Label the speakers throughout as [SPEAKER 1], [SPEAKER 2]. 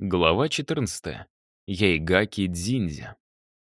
[SPEAKER 1] Глава 14. Яйгаки Дзиндзя.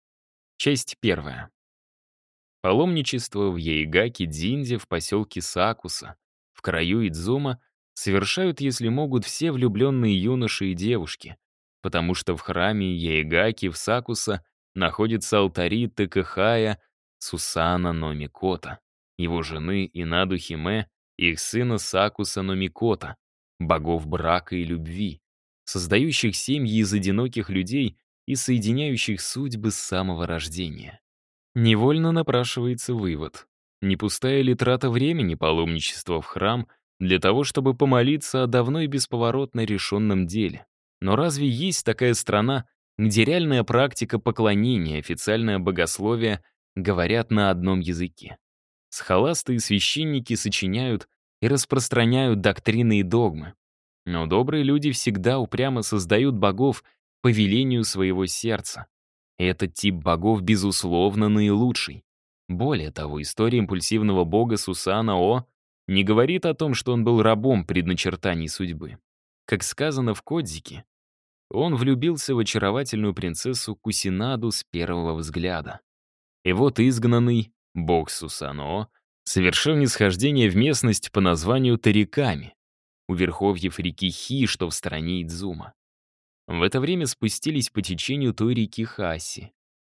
[SPEAKER 1] Часть 1. Паломничество в Яйгаки-Дзиндзе в поселке Сакуса, в краю Идзума, совершают, если могут, все влюбленные юноши и девушки, потому что в храме Яйгаки в Сакуса находятся алтари Тэкэхая Сусана но Микото, его жены Инаду Химе и их сына Сакуса но Микото, богов брака и любви, создающих семьи из одиноких людей и соединяющих судьбы с самого рождения. Невольно напрашивается вывод. Не пустая ли трата времени паломничество в храм для того, чтобы помолиться о давно и бесповоротно решенном деле? Но разве есть такая страна, где реальная практика поклонения, официальное богословие говорят на одном языке? Схоласты и священники сочиняют и распространяют доктрины и догмы. Но добрые люди всегда упрямо создают богов по велению своего сердца. И этот тип богов, безусловно, наилучший. Более того, история импульсивного бога Сусана-О не говорит о том, что он был рабом предначертаний судьбы. Как сказано в Кодзике, он влюбился в очаровательную принцессу Кусинаду с первого взгляда. И вот изгнанный бог Сусано совершил нисхождение в местность по названию Тариками, у верховьев реки Хи, что в стороне Идзума. В это время спустились по течению той реки Хаси.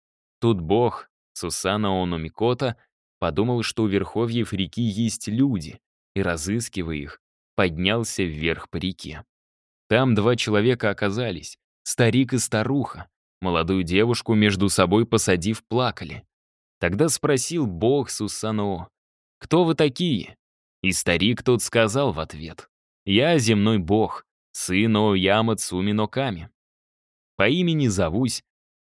[SPEAKER 1] Тут бог, Сусана Оно Микото, подумал, что у верховьев реки есть люди, и, разыскивая их, поднялся вверх по реке. Там два человека оказались, старик и старуха. Молодую девушку между собой посадив, плакали. Тогда спросил бог Сусано: «Кто вы такие?» И старик тот сказал в ответ: «Я земной бог, сын Ояма Цуми но Ками. По имени зовусь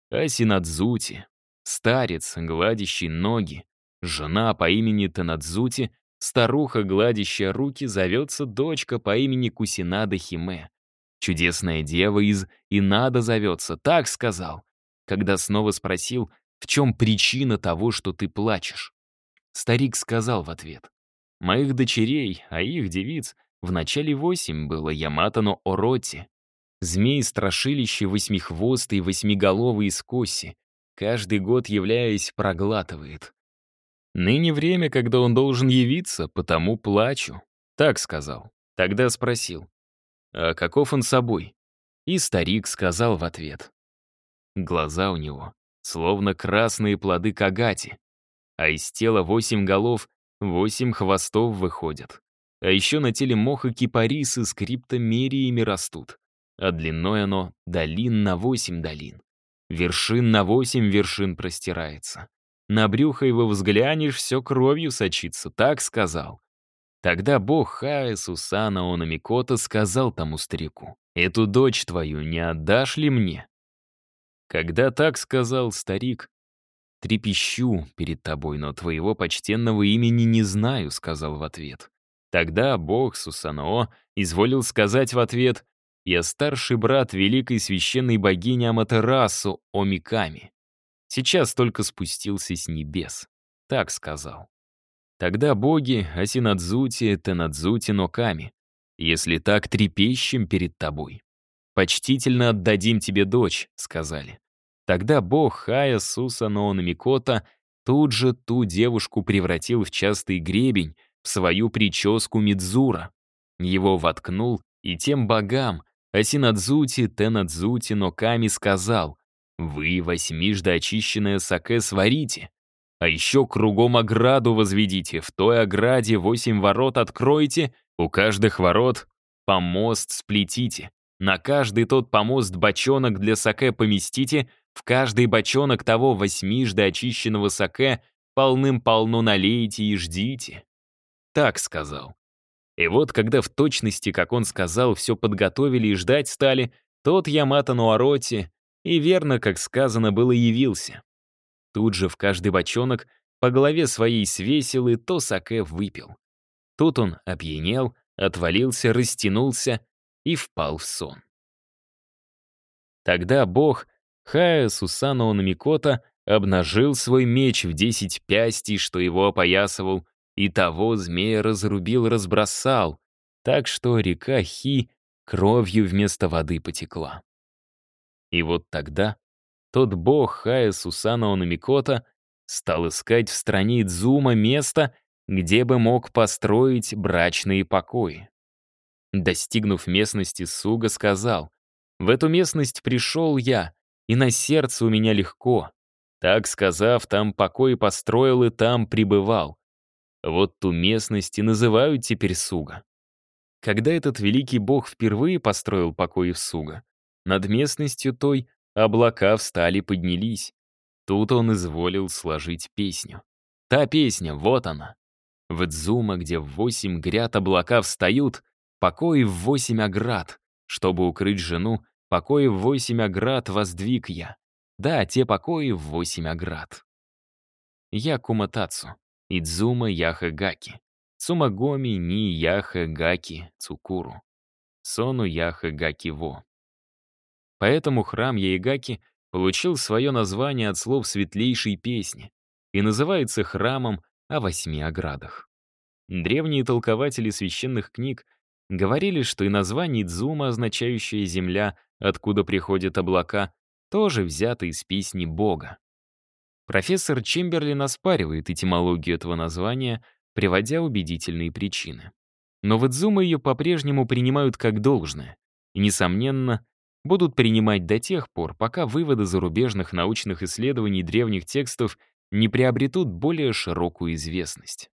[SPEAKER 1] Асинадзути, старец, гладящий ноги, жена по имени Танадзути, старуха, гладящая руки, зовется дочка по имени Кусинада Химе. Чудесная дева из Инада зовется, так сказал, когда снова спросил, в чем причина того, что ты плачешь. Старик сказал в ответ: «Моих дочерей, а их девиц, в начале 8 было Ямато но Ороти. Змей-страшилище восьмихвостый, восьмиголовый из коси, каждый год, являясь, проглатывает. Ныне время, когда он должен явиться, потому плачу». Так сказал. Тогда спросил: «А каков он собой?» И старик сказал в ответ: «Глаза у него, словно красные плоды кагати, а из тела 8 голов, 8 хвостов выходят. А еще на теле моха кипарисы с криптомериями растут, а длиной оно долин на 8 долин. Вершин на 8 вершин простирается. На брюхо его взглянешь, все кровью сочится», так сказал. Тогда бог Хая Сусана Оно Микото сказал тому старику: «Эту дочь твою не отдашь ли мне?» Когда так сказал старик: «Трепещу перед тобой, но твоего почтенного имени не знаю», — сказал в ответ. Тогда бог Сусанао изволил сказать в ответ: «Я старший брат великой священной богини Аматерасу Омиками. Сейчас только спустился с небес», — так сказал. Тогда боги Асинадзути, Тенадзути но Ками: «Если так трепещем перед тобой, почтительно отдадим тебе дочь», — сказали. Тогда бог Хая Сусано Оно Микото тут же ту девушку превратил в частый гребень, в свою прическу Мидзура. Его воткнул, и тем богам Асинадзути, Тенадзути но Ками сказал: «Вы восьмижды очищенное саке сварите, а еще кругом ограду возведите, в той ограде 8 ворот откройте, у каждых ворот помост сплетите, на каждый тот помост бочонок для саке поместите, в каждый бочонок того восьмижды очищенного саке полным-полно налейте и ждите». Так сказал. И вот, когда в точности, как он сказал, все подготовили и ждать стали, тот Ямато но Ороти, и верно, как сказано было, явился. Тут же в каждый бочонок по голове своей свесил и то саке выпил. Тут он опьянел, отвалился, растянулся и впал в сон. Тогда бог Хая Сусано Оно Микото обнажил свой меч в 10 пястей, что его опоясывал, и того змея разрубил, разбросал, так что река Хи кровью вместо воды потекла. И вот тогда тот бог Хая Сусанао Намикото стал искать в стране Идзума место, где бы мог построить брачные покои. Достигнув местности, Суга сказал: «В эту местность пришел я, и на сердце у меня легко». Так сказав, там покой построил и там пребывал. Вот ту местность и называют теперь Суга. Когда этот великий бог впервые построил покои в Суга, над местностью той облака встали, поднялись. Тут он изволил сложить песню. Та песня, вот она. В Идзума, где в 8 гряд облака встают, покои в 8 оград. Чтобы укрыть жену, покои в 8 оград воздвиг я. Да, те покои в 8 оград. Я Куматацу. Идзума Яха-гаки. Цумагоми ни Яха-гаки Цукуру. Сону Яха-гаки во. Поэтому храм Яигаки получил свое название от слов светлейшей песни и называется храмом о 8 оградах. Древние толкователи священных книг говорили, что и название Идзума, означающее «земля», откуда приходят облака, тоже взято из песни Бога. Профессор Чемберлин оспаривает этимологию этого названия, приводя убедительные причины. Но в Идзума ее по-прежнему принимают как должное и, несомненно, будут принимать до тех пор, пока выводы зарубежных научных исследований древних текстов не приобретут более широкую известность.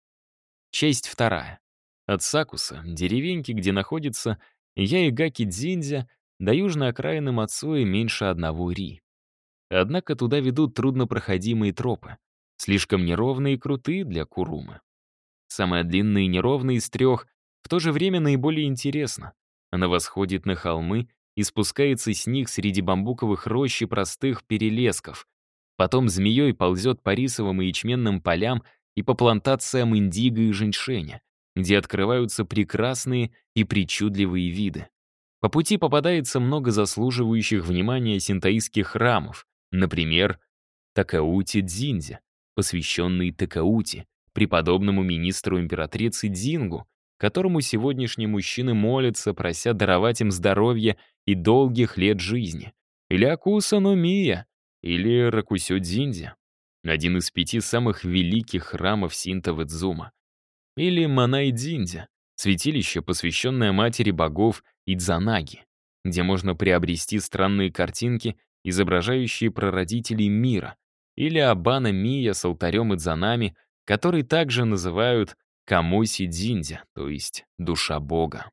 [SPEAKER 1] Часть 2. От Сакуса, деревеньки, где находится Яигаки-дзиндзя, до южной окраины Мацуэ меньше 1 ри. Однако туда ведут труднопроходимые тропы, слишком неровные и крутые для Курумы. Самая длинная и неровная из 3, в то же время наиболее интересна. Она восходит на холмы и спускается с них среди бамбуковых рощ и простых перелесков. Потом змеей ползет по рисовым и ячменным полям и по плантациям индиго и женьшеня, где открываются прекрасные и причудливые виды. По пути попадается много заслуживающих внимания синтоистских храмов, например, Такаути-дзиндзя, посвященный Такаути, преподобному министру императрицы Дзингу, которому сегодняшние мужчины молятся, прося даровать им здоровье и долгих лет жизни, или Акуса-но-Мия, или Ракусё-дзиндзя, один из 5 самых великих храмов синто в Идзума, или Манай-дзиндзя, святилище, посвященное матери богов Идзанаги, где можно приобрести странные картинки, изображающие прародителей мира, или Абана-мия с алтарем Идзанами, который также называют Камоси-дзиндзя, то есть душа бога.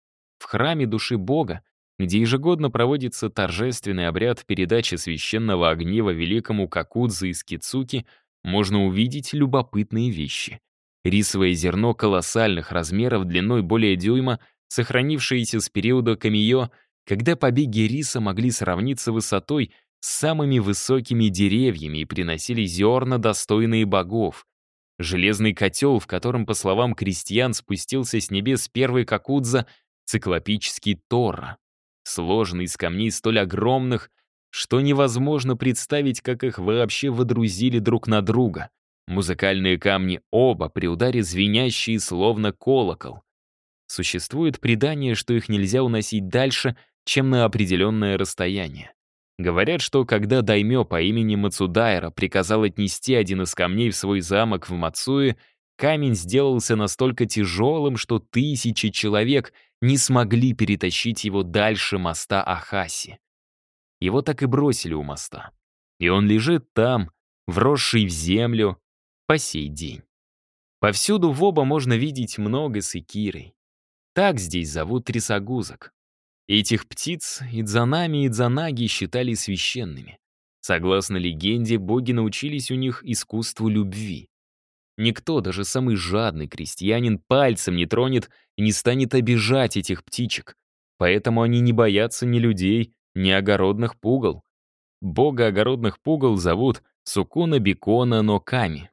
[SPEAKER 1] В храме души бога, где ежегодно проводится торжественный обряд передачи священного огнива великому Какудзе из Кицуки, можно увидеть любопытные вещи. Рисовое зерно колоссальных размеров длиной более дюйма, сохранившееся с периода камийо, когда побеги риса могли сравниться высотой с самыми высокими деревьями и приносили зерна, достойные богов. Железный котел, в котором, по словам крестьян, спустился с небес первый Какудза, циклопический Тора, сложенный из камней столь огромных, что невозможно представить, как их вообще водрузили друг на друга. Музыкальные камни оба при ударе звенящие, словно колокол. Существует предание, что их нельзя уносить дальше, чем на определенное расстояние. Говорят, что когда даймё по имени Мацудайра приказал отнести один из камней в свой замок в Мацуэ, камень сделался настолько тяжелым, что 1000 человек не смогли перетащить его дальше моста Ахаси. Его так и бросили у моста. И он лежит там, вросший в землю, по сей день. Повсюду в оба можно видеть много сикирей. Так здесь зовут трясогузок. Этих птиц Идзанами и Идзанаги считали священными. Согласно легенде, боги научились у них искусству любви. Никто, даже самый жадный крестьянин, пальцем не тронет и не станет обижать этих птичек. Поэтому они не боятся ни людей, ни огородных пугал. Бога огородных пугал зовут Сукуна Бикона но Ками.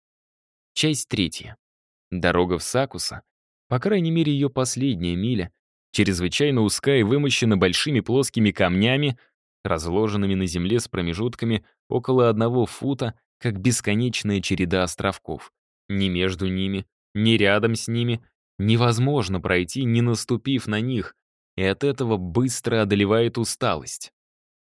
[SPEAKER 1] Часть 3. Дорога в Сакуса, по крайней мере ее последняя миля, чрезвычайно узкая и вымощена большими плоскими камнями, разложенными на земле с промежутками около 1 фута, как бесконечная череда островков. Ни между ними, ни рядом с ними невозможно пройти, не наступив на них, и от этого быстро одолевает усталость.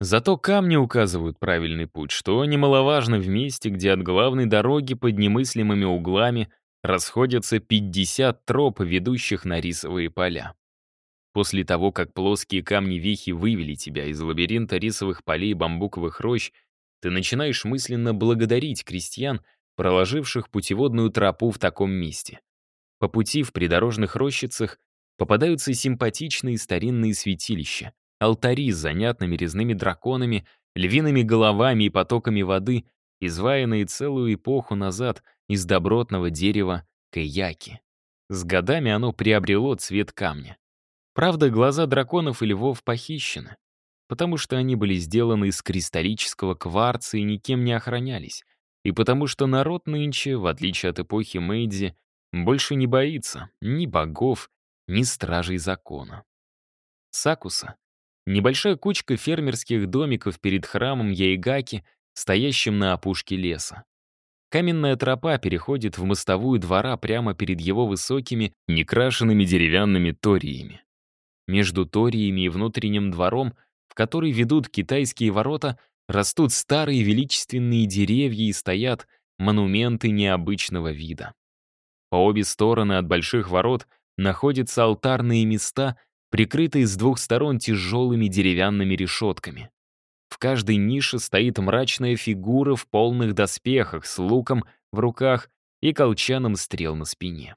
[SPEAKER 1] Зато камни указывают правильный путь, что немаловажно в месте, где от главной дороги под немыслимыми углами расходятся 50 троп, ведущих на рисовые поля. После того, как плоские камни-вихи вывели тебя из лабиринта рисовых полей и бамбуковых рощ, ты начинаешь мысленно благодарить крестьян, проложивших путеводную тропу в таком месте. По пути в придорожных рощицах попадаются симпатичные старинные святилища, алтари с занятными резными драконами, львиными головами и потоками воды, изваянные целую эпоху назад из добротного дерева каяки. С годами оно приобрело цвет камня. Правда, глаза драконов и львов похищены, потому что они были сделаны из кристаллического кварца и никем не охранялись, и потому что народ нынче, в отличие от эпохи Мэйдзи, больше не боится ни богов, ни стражей закона. Сакуса — небольшая кучка фермерских домиков перед храмом Яйгаки, стоящим на опушке леса. Каменная тропа переходит в мостовую двора прямо перед его высокими, некрашенными деревянными ториями. Между ториями и внутренним двором, в который ведут китайские ворота, растут старые величественные деревья и стоят монументы необычного вида. По обе стороны от больших ворот находятся алтарные места, прикрытые с двух сторон тяжелыми деревянными решетками. В каждой нише стоит мрачная фигура в полных доспехах с луком в руках и колчаном стрел на спине.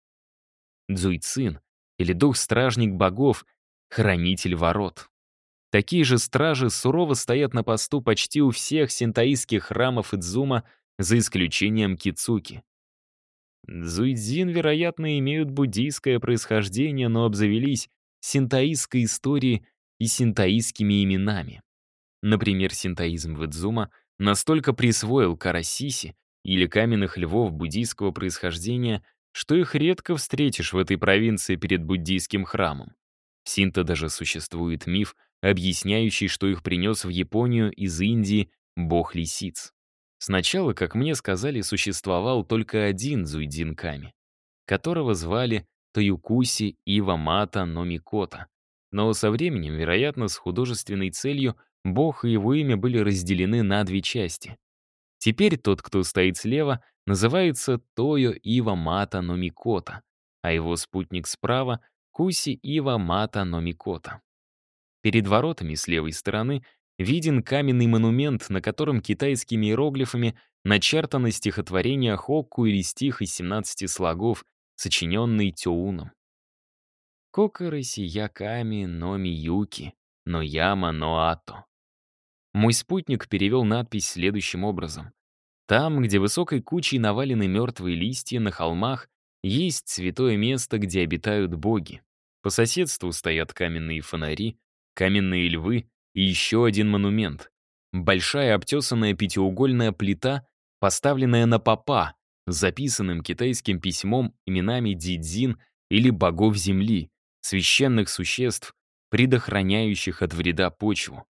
[SPEAKER 1] Цзуйцин, или дух-стражник богов, хранитель ворот. Такие же стражи сурово стоят на посту почти у всех синтоистских храмов Идзума, за исключением Кицуки. Цзуйцзин, вероятно, имеют буддийское происхождение, но обзавелись синтоистской историей и синтоистскими именами. Например, синтоизм в Идзума настолько присвоил карасиси или каменных львов буддийского происхождения, что их редко встретишь в этой провинции перед буддийским храмом. В синто даже существует миф, объясняющий, что их принес в Японию из Индии бог лисиц. Сначала, как мне сказали, существовал только один Цзуйцзин Ками, которого звали Тоюкуси Ивамата но Микото. Но со временем, вероятно, с художественной целью, бог и его имя были разделены на две части. Теперь тот, кто стоит слева, называется Тойо Ива Мата но Микото, а его спутник справа — Куси Ива Мата но Микото. Перед воротами с левой стороны виден каменный монумент, на котором китайскими иероглифами начертано стихотворение Хокку или стих из 17 слогов, сочиненный Тёуном. «Кокоры сия ками но миюки, но яма но ато». Мой спутник перевел надпись следующим образом. Там, где высокой кучей навалены мертвые листья на холмах, есть святое место, где обитают боги. По соседству стоят каменные фонари, каменные львы и еще один монумент. Большая обтесанная пятиугольная плита, поставленная на попа, с записанным китайским письмом именами дидзин или богов земли, священных существ, предохраняющих от вреда почву.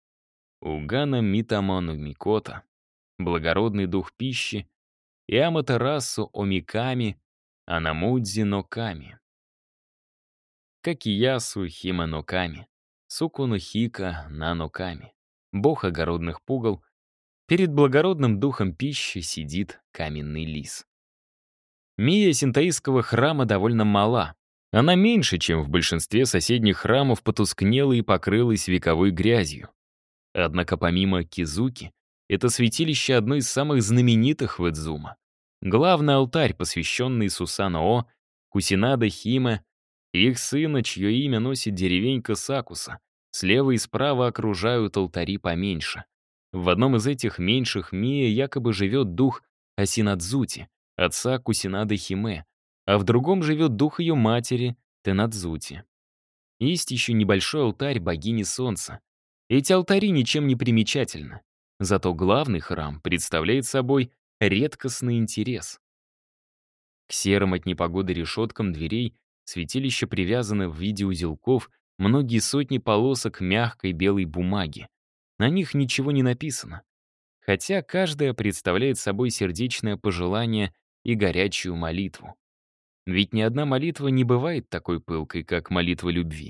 [SPEAKER 1] Угана Митамону Микота, благородный дух пищи, и Аматерасу Омиками, Анамудзи но Ками. Какиясу Хима но Ками, Сукуну Хика Нано Ками. Бог огородных пугал. Перед благородным духом пищи сидит каменный лис. Мия синтоистского храма довольно мала. Она меньше, чем в большинстве соседних храмов, потускнела и покрылась вековой грязью. Однако помимо Кизуки, это святилище одно из самых знаменитых в Идзума. Главный алтарь, посвященный Сусано-О, Кусинада Химе и их сына, чье имя носит деревенька Сакуса. Слева и справа окружают алтари поменьше. В одном из этих меньших Мия якобы живет дух Асинадзути, отца Кусинады Химе, а в другом живет дух ее матери Тенадзути. Есть еще небольшой алтарь богини Солнца. Эти алтари ничем не примечательны. Зато главный храм представляет собой редкостный интерес. К серым от непогоды решеткам дверей святилища привязаны в виде узелков многие сотни полосок мягкой белой бумаги. На них ничего не написано. Хотя каждая представляет собой сердечное пожелание и горячую молитву. Ведь ни одна молитва не бывает такой пылкой, как молитва любви.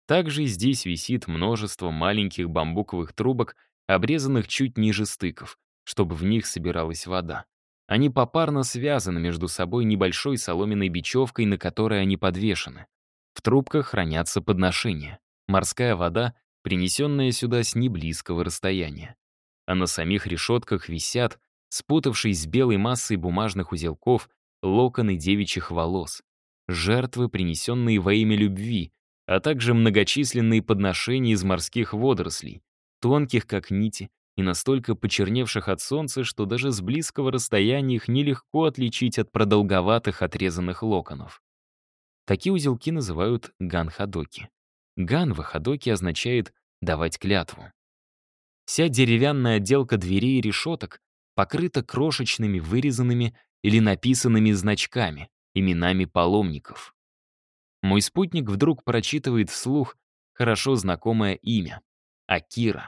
[SPEAKER 1] Также здесь висит множество маленьких бамбуковых трубок, обрезанных чуть ниже стыков, чтобы в них собиралась вода. Они попарно связаны между собой небольшой соломенной бечевкой, на которой они подвешены. В трубках хранятся подношения. Морская вода, принесенная сюда с неблизкого расстояния. А на самих решетках висят, спутавшись с белой массой бумажных узелков, локоны девичьих волос. Жертвы, принесенные во имя любви, а также многочисленные подношения из морских водорослей, тонких как нити и настолько почерневших от солнца, что даже с близкого расстояния их нелегко отличить от продолговатых отрезанных локонов. Такие узелки называют ган-хадоки. Ган в хадоке означает «давать клятву». Вся деревянная отделка дверей и решеток покрыта крошечными вырезанными или написанными значками, именами паломников. Мой спутник вдруг прочитывает вслух хорошо знакомое имя — Акира.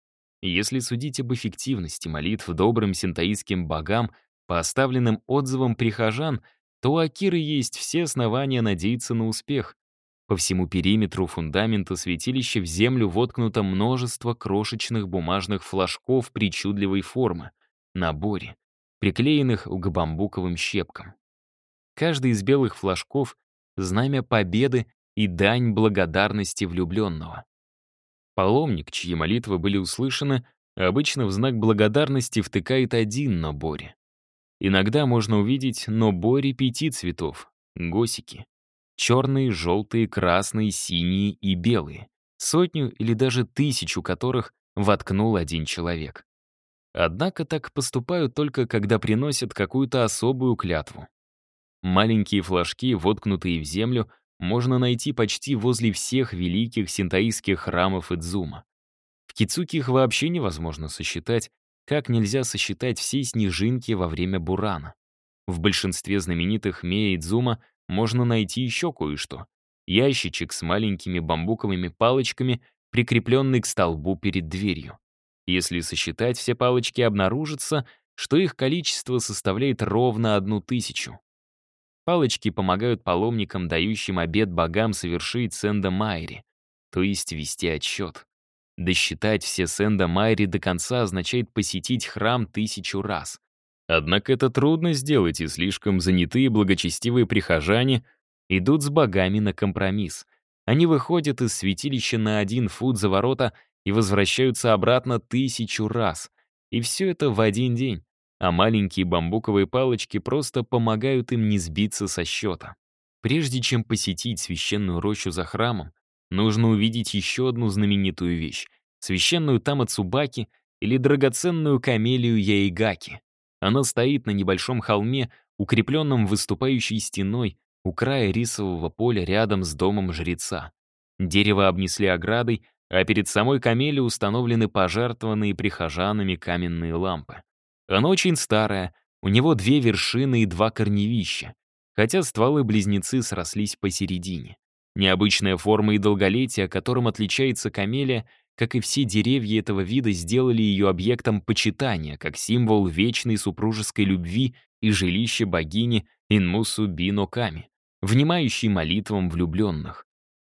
[SPEAKER 1] Если судить об эффективности молитв добрым синтоистским богам по оставленным отзывам прихожан, то у Акиры есть все основания надеяться на успех. По всему периметру фундамента святилища в землю воткнуто множество крошечных бумажных флажков причудливой формы, наборе, приклеенных к бамбуковым щепкам. Каждый из белых флажков — знамя победы и дань благодарности влюбленного. Паломник, чьи молитвы были услышаны, обычно в знак благодарности втыкает один нобори. Иногда можно увидеть нобори 5 цветов — госики. Черные, желтые, красные, синие и белые. Сотню или даже 1000 которых воткнул один человек. Однако так поступают только когда приносят какую-то особую клятву. Маленькие флажки, воткнутые в землю, можно найти почти возле всех великих синтоистских храмов Идзума. В Кицуки их вообще невозможно сосчитать, как нельзя сосчитать все снежинки во время бурана. В большинстве знаменитых мея Идзума можно найти еще кое-что. Ящичек с маленькими бамбуковыми палочками, прикрепленный к столбу перед дверью. Если сосчитать все палочки, обнаружится, что их количество составляет ровно 1000. Палочки помогают паломникам, дающим обет богам, совершить сэнда майри, то есть вести отсчет. Досчитать все сэнда майри до конца означает посетить храм 1000 раз. Однако это трудно сделать, и слишком занятые благочестивые прихожане идут с богами на компромисс. Они выходят из святилища на 1 фут за ворота и возвращаются обратно 1000 раз. И все это в один день. А маленькие бамбуковые палочки просто помогают им не сбиться со счета. Прежде чем посетить священную рощу за храмом, нужно увидеть еще одну знаменитую вещь — священную Тамацубаки или драгоценную камелию Яигаки. Она стоит на небольшом холме, укрепленном выступающей стеной у края рисового поля рядом с домом жреца. Дерево обнесли оградой, а перед самой камелией установлены пожертвованные прихожанами каменные лампы. Оно очень старое, у него 2 вершины и 2 корневища, хотя стволы-близнецы срослись посередине. Необычная форма и долголетие, которым отличается камелия, как и все деревья этого вида, сделали ее объектом почитания, как символ вечной супружеской любви и жилища богини Инмусу Бино Ками, внимающей молитвам влюбленных.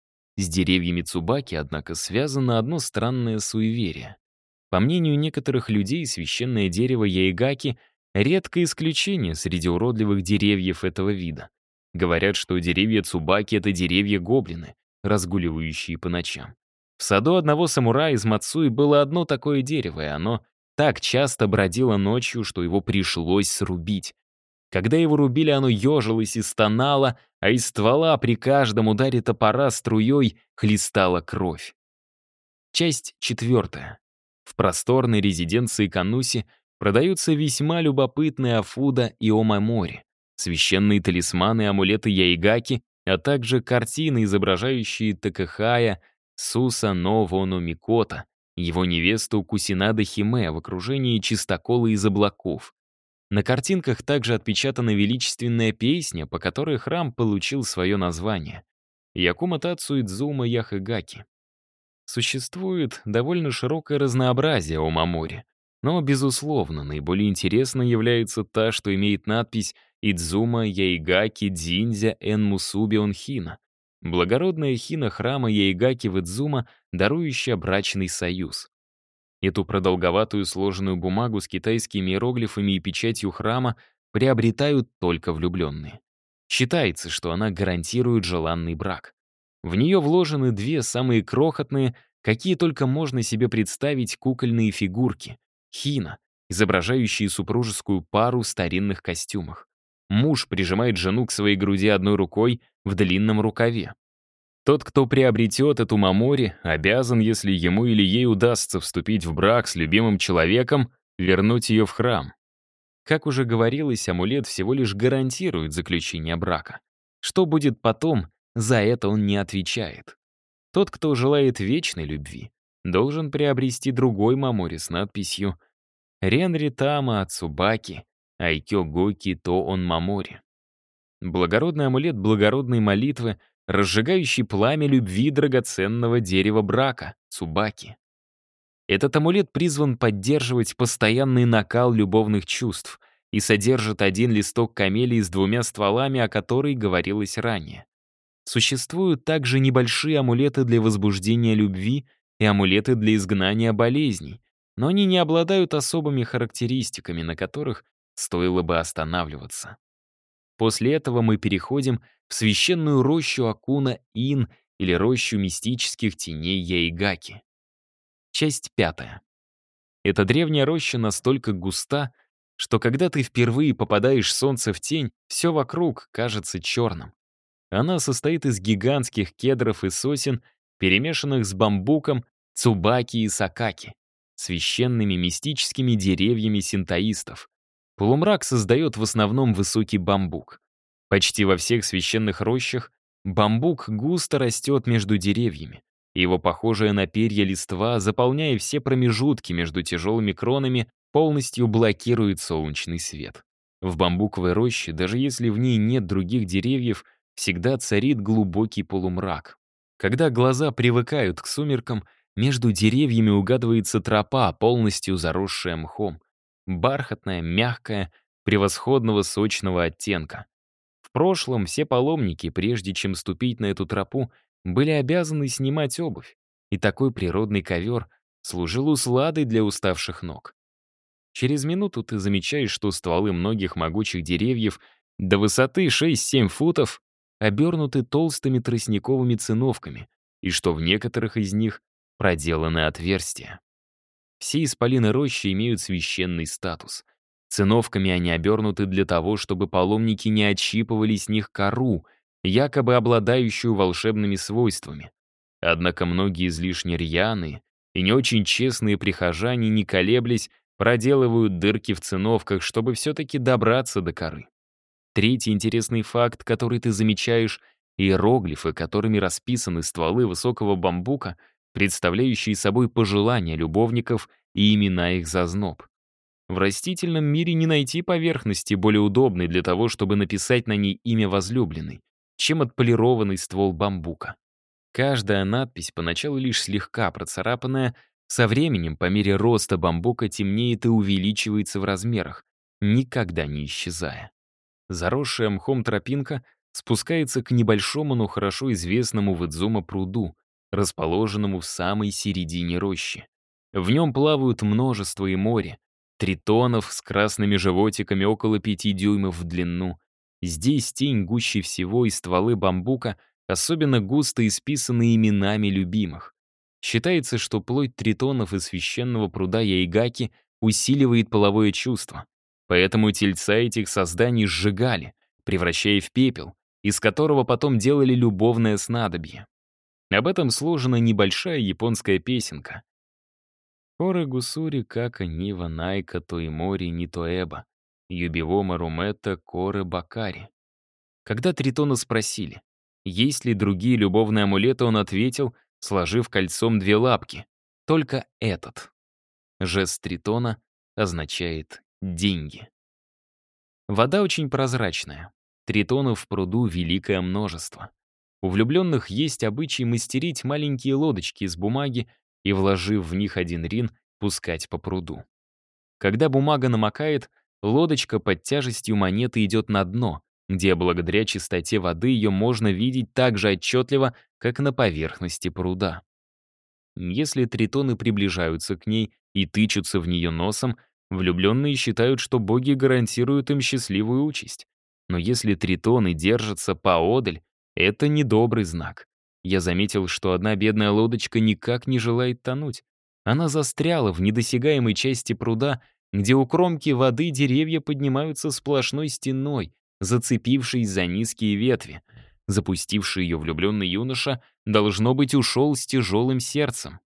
[SPEAKER 1] С деревьями Цубаки, однако, связано одно странное суеверие. По мнению некоторых людей, священное дерево Яигаки — редкое исключение среди уродливых деревьев этого вида. Говорят, что деревья Цубаки — это деревья-гоблины, разгуливающие по ночам. В саду одного самурая из Мацуи было одно такое дерево, и оно так часто бродило ночью, что его пришлось срубить. Когда его рубили, оно ежилось и стонало, а из ствола при каждом ударе топора струей хлестала кровь. Часть 4. В просторной резиденции Кануси продаются весьма любопытные афуда и омамори, священные талисманы и амулеты Яигаки, а также картины, изображающие Такахая Суса но Воно Микото, его невесту Кусинада Химе в окружении чистокола из облаков. На картинках также отпечатана величественная песня, по которой храм получил свое название — Якума Тацу Идзума Яхагаки. Существует довольно широкое разнообразие омамори, но, безусловно, наиболее интересной является та, что имеет надпись «Идзума Яигаки Дзиндзя Эн Мусуби Онхина». Благородная хина храма Яйгаки в Идзума, дарующая брачный союз. Эту продолговатую сложенную бумагу с китайскими иероглифами и печатью храма приобретают только влюбленные. Считается, что она гарантирует желанный брак. В нее вложены две самые крохотные, какие только можно себе представить, кукольные фигурки — хина, изображающие супружескую пару в старинных костюмах. Муж прижимает жену к своей груди одной рукой в длинном рукаве. Тот, кто приобретет эту мамори, обязан, если ему или ей удастся вступить в брак с любимым человеком, вернуть ее в храм. Как уже говорилось, амулет всего лишь гарантирует заключение брака. Что будет потом, за это он не отвечает. Тот, кто желает вечной любви, должен приобрести другой мамори с надписью «Ренри Тама Ацубаки, Айкё Гоки То Он Мамори». Благородный амулет благородной молитвы, разжигающий пламя любви драгоценного дерева брака, Цубаки. Этот амулет призван поддерживать постоянный накал любовных чувств и содержит один листок камелии с двумя стволами, о которой говорилось ранее. Существуют также небольшие амулеты для возбуждения любви и амулеты для изгнания болезней, но они не обладают особыми характеристиками, на которых стоило бы останавливаться. После этого мы переходим в священную рощу Акуна-Ин или рощу мистических теней Яйгаки. Часть 5. Эта древняя роща настолько густа, что когда ты впервые попадаешь солнце в тень, все вокруг кажется черным. Она состоит из гигантских кедров и сосен, перемешанных с бамбуком, цубаки и сакаки, священными мистическими деревьями синтоистов. Полумрак создает в основном высокий бамбук. Почти во всех священных рощах бамбук густо растет между деревьями. Его похожая на перья листва, заполняя все промежутки между тяжелыми кронами, полностью блокирует солнечный свет. В бамбуковой роще, даже если в ней нет других деревьев, всегда царит глубокий полумрак. Когда глаза привыкают к сумеркам, между деревьями угадывается тропа, полностью заросшая мхом. Бархатная, мягкая, превосходного сочного оттенка. В прошлом все паломники, прежде чем ступить на эту тропу, были обязаны снимать обувь, и такой природный ковер служил усладой для уставших ног. Через минуту ты замечаешь, что стволы многих могучих деревьев до высоты 6-7 футов обернуты толстыми тростниковыми циновками, и что в некоторых из них проделаны отверстия. Все исполины рощи имеют священный статус. Циновками они обернуты для того, чтобы паломники не отщипывали с них кору, якобы обладающую волшебными свойствами. Однако многие излишне рьяные и не очень честные прихожане, не колеблясь, проделывают дырки в циновках, чтобы все-таки добраться до коры. Третий интересный факт, который ты замечаешь — иероглифы, которыми расписаны стволы высокого бамбука, представляющие собой пожелания любовников и имена их зазноб. В растительном мире не найти поверхности, более удобной для того, чтобы написать на ней имя возлюбленной, чем отполированный ствол бамбука. Каждая надпись, поначалу лишь слегка процарапанная, со временем, по мере роста бамбука, темнеет и увеличивается в размерах, никогда не исчезая. Заросшая мхом тропинка спускается к небольшому, но хорошо известному в Идзума пруду, расположенному в самой середине рощи. В нем плавают множество эмори, тритонов с красными животиками около 5 дюймов в длину. Здесь тень гуще всего, и стволы бамбука особенно густо исписаны именами любимых. Считается, что плоть тритонов из священного пруда Яйгаки усиливает половое чувство. Поэтому тельца этих созданий сжигали, превращая в пепел, из которого потом делали любовное снадобье. Об этом сложена небольшая японская песенка. «Коры гусури кака нива найка тоимори ни тоэба, юбивома румета коры бакари». Когда Тритона спросили, есть ли другие любовные амулеты, он ответил, сложив кольцом 2 лапки. Только этот. Жест Тритона означает «деньги». Вода очень прозрачная. Тритонов в пруду великое множество. У влюбленных есть обычай мастерить маленькие лодочки из бумаги и, вложив в них 1 рин, пускать по пруду. Когда бумага намокает, лодочка под тяжестью монеты идет на дно, где благодаря чистоте воды ее можно видеть так же отчетливо, как на поверхности пруда. Если тритоны приближаются к ней и тычутся в нее носом, влюбленные считают, что боги гарантируют им счастливую участь. Но если тритоны держатся поодаль, это недобрый знак. Я заметил, что одна бедная лодочка никак не желает тонуть. Она застряла в недосягаемой части пруда, где у кромки воды деревья поднимаются сплошной стеной, зацепившись за низкие ветви. Запустивший ее влюбленный юноша, должно быть, ушел с тяжелым сердцем.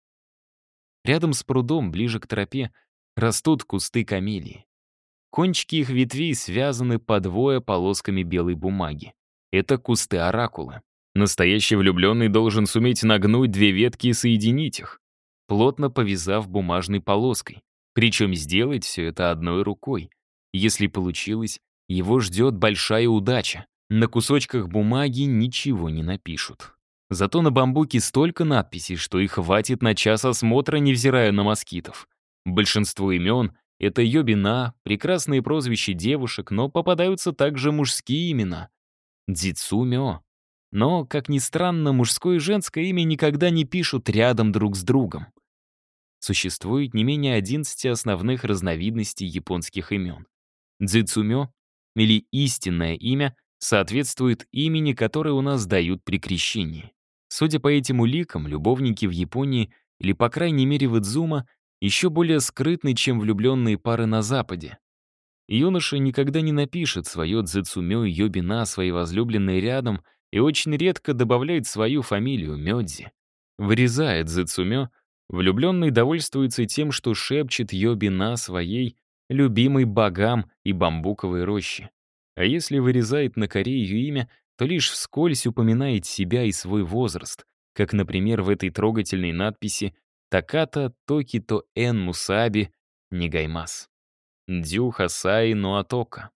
[SPEAKER 1] Рядом с прудом, ближе к тропе, растут кусты камелии. Кончики их ветвей связаны по двое полосками белой бумаги. Это кусты-оракулы. Настоящий влюбленный должен суметь нагнуть две ветки и соединить их, плотно повязав бумажной полоской. Причем сделать все это одной рукой. Если получилось, его ждет большая удача. На кусочках бумаги ничего не напишут. Зато на бамбуке столько надписей, что их хватит на час осмотра, невзирая на москитов. Большинство имен — это йобина, прекрасные прозвища девушек, но попадаются также мужские имена. Дзицумё. Но, как ни странно, мужское и женское имя никогда не пишут рядом друг с другом. Существует не менее 11 основных разновидностей японских имен. Дзицумё, или истинное имя, соответствует имени, которое у нас дают при крещении. Судя по этим уликам, любовники в Японии, или по крайней мере в Идзума, еще более скрытны, чем влюбленные пары на Западе. Юноша никогда не напишет свое дзицумё и йобина своей возлюбленной рядом и очень редко добавляет свою фамилию Мёдзи. Вырезает дзицумё, влюбленный довольствуется тем, что шепчет йобина своей любимой богам и бамбуковой роще. А если вырезает на коре ее имя, то лишь вскользь упоминает себя и свой возраст, как, например, в этой трогательной надписи «Таката Токито Эн Мусаби Нигаймас». Дзю Хасаи Нуатока.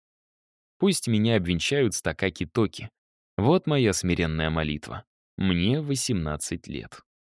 [SPEAKER 1] Пусть меня обвенчают с Такаки-Токи. Вот моя смиренная молитва. Мне 18 лет.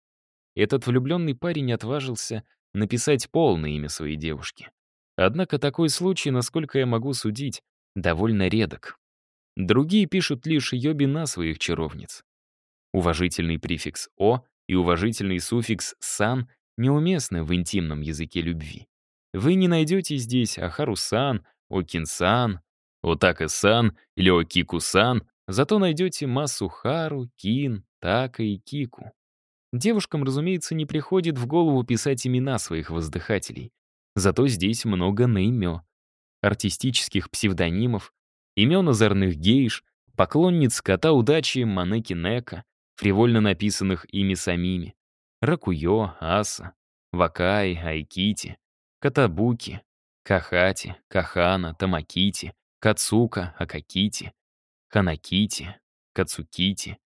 [SPEAKER 1] Этот влюбленный парень отважился написать полное имя своей девушки. Однако такой случай, насколько я могу судить, довольно редок. Другие пишут лишь йобина своих чаровниц. Уважительный префикс «о» и уважительный суффикс «сан» неуместны в интимном языке любви. Вы не найдете здесь Ахару-сан, Окин-сан, Отака-сан или Окику-сан, зато найдете массу Хару, Кин, Така и Кику. Девушкам, разумеется, не приходит в голову писать имена своих воздыхателей. Зато здесь много наимё, артистических псевдонимов, имен озорных гейш, поклонниц кота удачи Манеки Нека, фривольно написанных ими самими, Ракуё, Аса, Вакай, Айкити, Катабуки, Кахати, Кахана, Тамакити, Кацука, Акакити, Ханакити, Кацукити,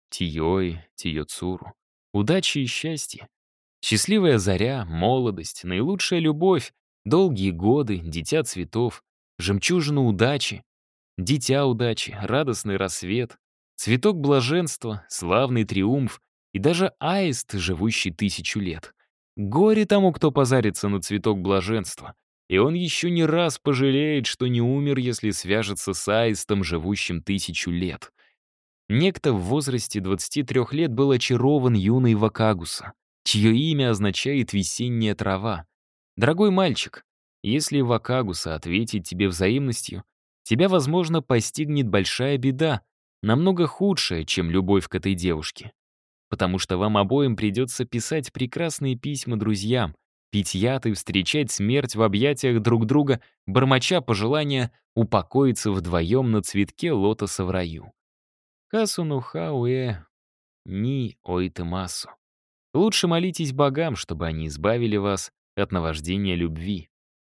[SPEAKER 1] Тиёи, Тиёцуру. Удачи и счастье. Счастливая заря, молодость, наилучшая любовь, долгие годы, дитя цветов, жемчужина удачи, дитя удачи, радостный рассвет, цветок блаженства, славный триумф и даже аист, живущий 1000 лет. Горе тому, кто позарится на цветок блаженства, и он еще не раз пожалеет, что не умер, если свяжется с аистом, живущим 1000 лет. Некто в возрасте 23 лет был очарован юной Вакагуса, чье имя означает «весенняя трава». Дорогой мальчик, если Вакагуса ответит тебе взаимностью, тебя, возможно, постигнет большая беда, намного худшая, чем любовь к этой девушке. Потому что вам обоим придется писать прекрасные письма друзьям, пить яд и встречать смерть в объятиях друг друга, бормоча пожелания упокоиться вдвоем на цветке лотоса в раю. Касуну хауэ ни оитэмасу. Лучше молитесь богам, чтобы они избавили вас от наваждения любви.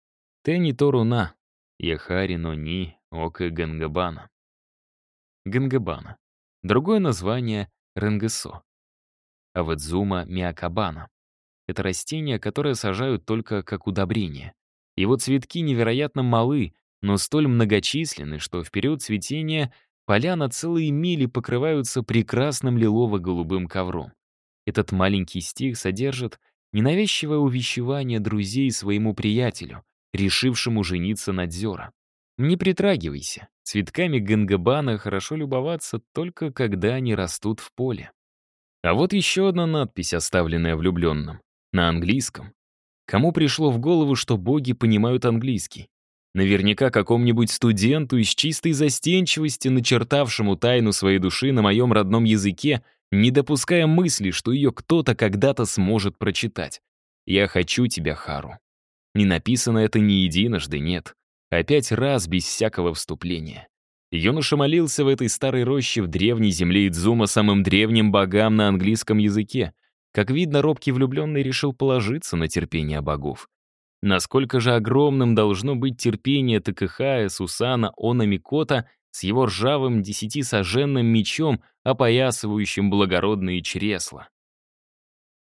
[SPEAKER 1] Тэни торуна, яхари но ни ока гангабана. Гангабана. Другое название — ренгесо. Авэдзума миакабана. Это растение, которое сажают только как удобрение. Его цветки невероятно малы, но столь многочисленны, что в период цветения поля на целые мили покрываются прекрасным лилово-голубым ковром. Этот маленький стих содержит ненавязчивое увещевание друзей своему приятелю, решившему жениться на Дзёра. Не притрагивайся. Цветками гангабана хорошо любоваться только когда они растут в поле. А вот еще одна надпись, оставленная влюбленным. На английском. Кому пришло в голову, что боги понимают английский? Наверняка какому-нибудь студенту из чистой застенчивости, начертавшему тайну своей души на моем родном языке, не допуская мысли, что ее кто-то когда-то сможет прочитать. «Я хочу тебя, Хару». Не написано это ни единожды, нет. Опять раз без всякого вступления. Юноша молился в этой старой роще в древней земле Идзума самым древним богам на английском языке. Как видно, робкий влюбленный решил положиться на терпение богов. Насколько же огромным должно быть терпение Такэхая Сусана Она Микото с его ржавым 10-саженным мечом, опоясывающим благородные чресла.